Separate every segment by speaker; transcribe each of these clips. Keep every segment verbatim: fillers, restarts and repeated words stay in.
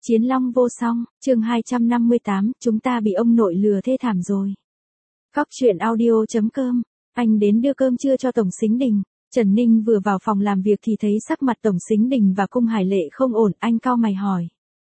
Speaker 1: Chiến long vô song, chương hai trăm năm mươi tám, chúng ta bị ông nội lừa thê thảm rồi. Góc truyện audio chấm com, anh đến đưa cơm trưa cho Tổng Sính Đình. Trần Ninh vừa vào phòng làm việc thì thấy sắc mặt Tổng Sính Đình và Cung Hải Lệ không ổn, anh cau mày hỏi.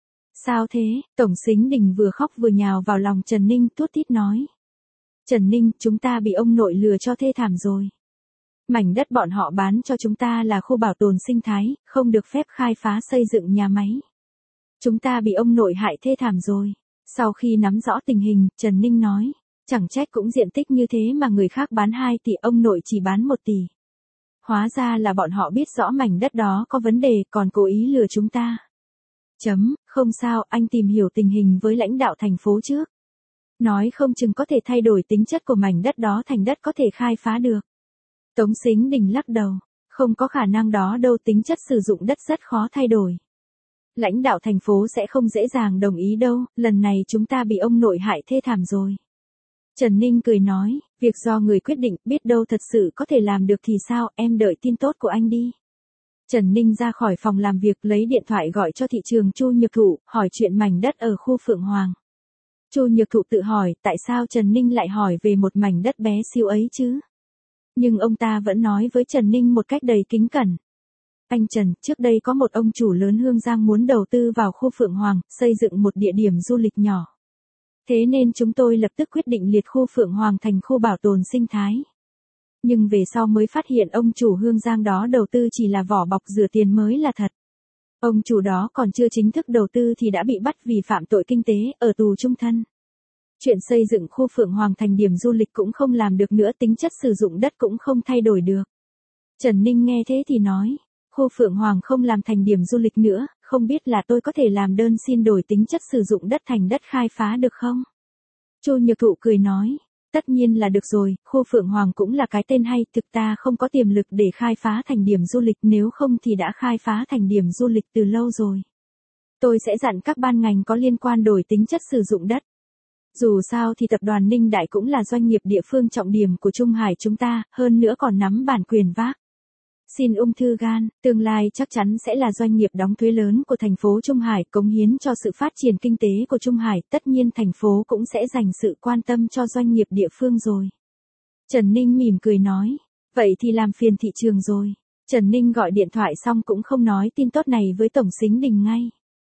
Speaker 1: Sao thế? Tổng Sính Đình vừa khóc vừa nhào vào lòng Trần Ninh, tuốt tít nói. Trần Ninh, chúng ta bị ông nội lừa cho thê thảm rồi. Mảnh đất bọn họ bán cho chúng ta là khu bảo tồn sinh thái, không được phép khai phá xây dựng nhà máy. Chúng ta bị ông nội hại thê thảm rồi. Sau khi nắm rõ tình hình, Trần Ninh nói, chẳng trách cũng diện tích như thế mà người khác bán hai tỷ, ông nội chỉ bán một tỷ. Hóa ra là bọn họ biết rõ mảnh đất đó có vấn đề, còn cố ý lừa chúng ta. Chấm, không sao, anh tìm hiểu tình hình với lãnh đạo thành phố trước. Nói không chừng có thể thay đổi tính chất của mảnh đất đó thành đất có thể khai phá được. Tống Sính Đình lắc đầu, không có khả năng đó đâu, tính chất sử dụng đất rất khó thay đổi. Lãnh đạo thành phố sẽ không dễ dàng đồng ý đâu, lần này chúng ta bị ông nội hại thê thảm rồi. Trần Ninh cười nói, việc do người quyết định, biết đâu thật sự có thể làm được thì sao, em đợi tin tốt của anh đi. Trần Ninh ra khỏi phòng làm việc, lấy điện thoại gọi cho thị trường Chu Nhược Thụ, hỏi chuyện mảnh đất ở khu Phượng Hoàng. Chu Nhược Thụ tự hỏi, tại sao Trần Ninh lại hỏi về một mảnh đất bé xíu ấy chứ? Nhưng ông ta vẫn nói với Trần Ninh một cách đầy kính cẩn. Anh Trần, trước đây có một ông chủ lớn Hương Giang muốn đầu tư vào khu Phượng Hoàng, xây dựng một địa điểm du lịch nhỏ. Thế nên chúng tôi lập tức quyết định liệt khu Phượng Hoàng thành khu bảo tồn sinh thái. Nhưng về sau mới phát hiện ông chủ Hương Giang đó đầu tư chỉ là vỏ bọc rửa tiền mới là thật. Ông chủ đó còn chưa chính thức đầu tư thì đã bị bắt vì phạm tội kinh tế, ở tù chung thân. Chuyện xây dựng khu Phượng Hoàng thành điểm du lịch cũng không làm được nữa, tính chất sử dụng đất cũng không thay đổi được. Trần Ninh nghe thế thì nói, khu Phượng Hoàng không làm thành điểm du lịch nữa, không biết là tôi có thể làm đơn xin đổi tính chất sử dụng đất thành đất khai phá được không? Chu Nhược Thụ cười nói, tất nhiên là được rồi, khu Phượng Hoàng cũng là cái tên hay, thực ta không có tiềm lực để khai phá thành điểm du lịch, nếu không thì đã khai phá thành điểm du lịch từ lâu rồi. Tôi sẽ dặn các ban ngành có liên quan đổi tính chất sử dụng đất. Dù sao thì tập đoàn Ninh Đại cũng là doanh nghiệp địa phương trọng điểm của Trung Hải chúng ta, hơn nữa còn nắm bản quyền vác. Xin ung thư gan, tương lai chắc chắn sẽ là doanh nghiệp đóng thuế lớn của thành phố Trung Hải, cống hiến cho sự phát triển kinh tế của Trung Hải, tất nhiên thành phố cũng sẽ dành sự quan tâm cho doanh nghiệp địa phương rồi. Trần Ninh mỉm cười nói, vậy thì làm phiền thị trường rồi. Trần Ninh gọi điện thoại xong cũng không nói tin tốt này với Tổng Sính Đình ngay.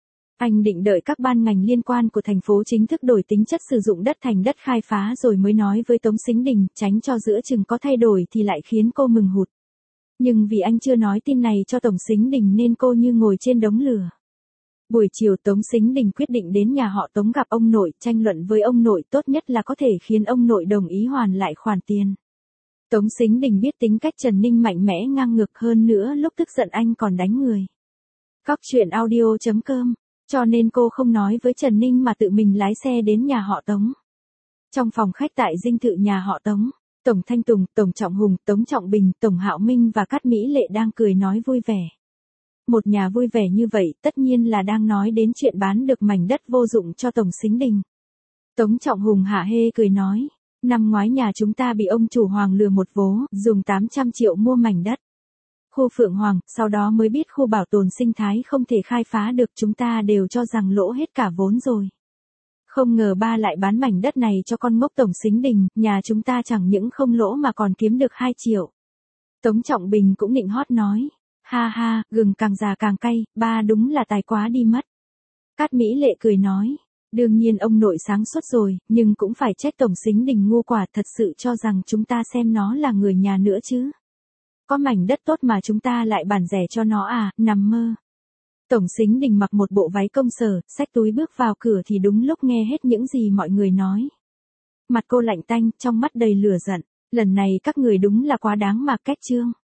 Speaker 1: Anh định đợi các ban ngành liên quan của thành phố chính thức đổi tính chất sử dụng đất thành đất khai phá rồi mới nói với Tống Sính Đình, tránh cho giữa chừng có thay đổi thì lại khiến cô mừng hụt. Nhưng vì anh chưa nói tin này cho Tổng Sính Đình nên cô như ngồi trên đống lửa. Buổi chiều Tống Sính Đình quyết định đến nhà họ Tống gặp ông nội, tranh luận với ông nội, tốt nhất là có thể khiến ông nội đồng ý hoàn lại khoản tiền. Tống Sính Đình biết tính cách Trần Ninh mạnh mẽ ngang ngược, hơn nữa lúc tức giận anh còn đánh người. Góc truyện audio chấm com, cho nên cô không nói với Trần Ninh mà tự mình lái xe đến nhà họ Tống. Trong phòng khách tại dinh thự nhà họ Tống, Tổng Thanh Tùng, Tổng Trọng Hùng, Tống Trọng Bình, Tổng Hạo Minh và Cát Mỹ Lệ đang cười nói vui vẻ. Một nhà vui vẻ như vậy tất nhiên là đang nói đến chuyện bán được mảnh đất vô dụng cho Tổng Sính Đình. Tống Trọng Hùng hả hê cười nói, năm ngoái nhà chúng ta bị ông chủ Hoàng lừa một vố, dùng tám trăm triệu mua mảnh đất. Khu Phượng Hoàng, sau đó mới biết khu bảo tồn sinh thái không thể khai phá được, chúng ta đều cho rằng lỗ hết cả vốn rồi. Không ngờ ba lại bán mảnh đất này cho con ngốc Tổng Sính Đình, nhà chúng ta chẳng những không lỗ mà còn kiếm được hai triệu. Tống Trọng Bình cũng nịnh hót nói, ha ha, gừng càng già càng cay, ba đúng là tài quá đi mất. Cát Mỹ Lệ cười nói, đương nhiên ông nội sáng suốt rồi, nhưng cũng phải trách Tổng Sính Đình ngu quả, thật sự cho rằng chúng ta xem nó là người nhà nữa chứ. Có mảnh đất tốt mà chúng ta lại bản rẻ cho nó à, nằm mơ. Tổng Sính Đình mặc một bộ váy công sở, xách túi bước vào cửa thì đúng lúc nghe hết những gì mọi người nói. Mặt cô lạnh tanh, trong mắt đầy lửa giận, lần này các người đúng là quá đáng mà, cách trương.